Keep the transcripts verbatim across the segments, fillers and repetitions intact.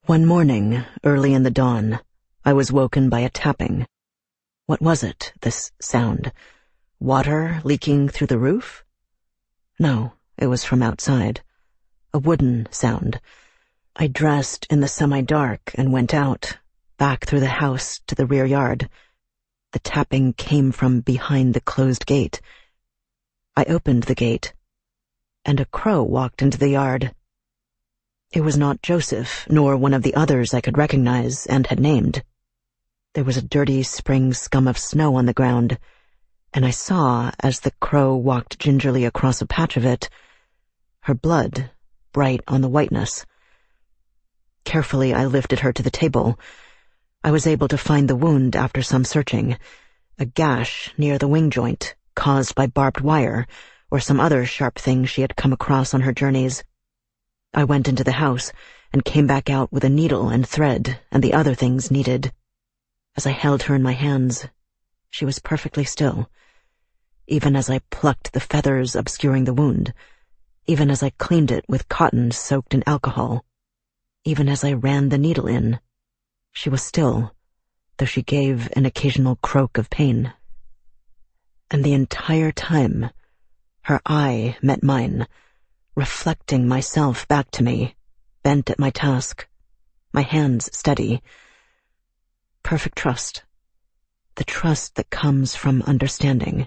One morning, early in the dawn, I was woken by a tapping. What was it, this sound? Water leaking through the roof? No, it was from outside. A wooden sound. I dressed in the semi-dark and went out, back through the house to the rear yard. The tapping came from behind the closed gate. I opened the gate, and a crow walked into the yard. It was not Joseph, nor one of the others I could recognize and had named. There was a dirty spring scum of snow on the ground, and I saw, as the crow walked gingerly across a patch of it, her blood bright on the whiteness. Carefully I lifted her to the table. I was able to find the wound after some searching, a gash near the wing joint, caused by barbed wire or some other sharp thing she had come across on her journeys. I went into the house and came back out with a needle and thread and the other things needed. As I held her in my hands, she was perfectly still, even as I plucked the feathers obscuring the wound, even as I cleaned it with cotton soaked in alcohol, even as I ran the needle in. She was still, though she gave an occasional croak of pain. And the entire time, her eye met mine, reflecting myself back to me, bent at my task, my hands steady. Perfect trust. The trust that comes from understanding.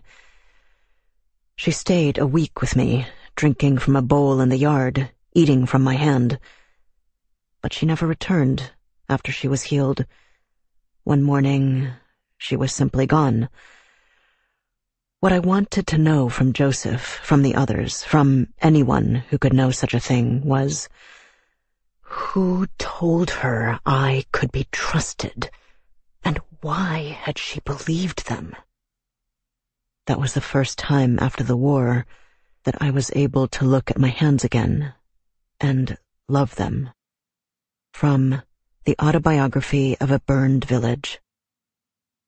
She stayed a week with me, drinking from a bowl in the yard, eating from my hand. But she never returned after she was healed. One morning, she was simply gone. What I wanted to know from Joseph, from the others, from anyone who could know such a thing was, who told her I could be trusted, and why had she believed them? That was the first time after the war that I was able to look at my hands again and love them. From The Autobiography of a Burned Village.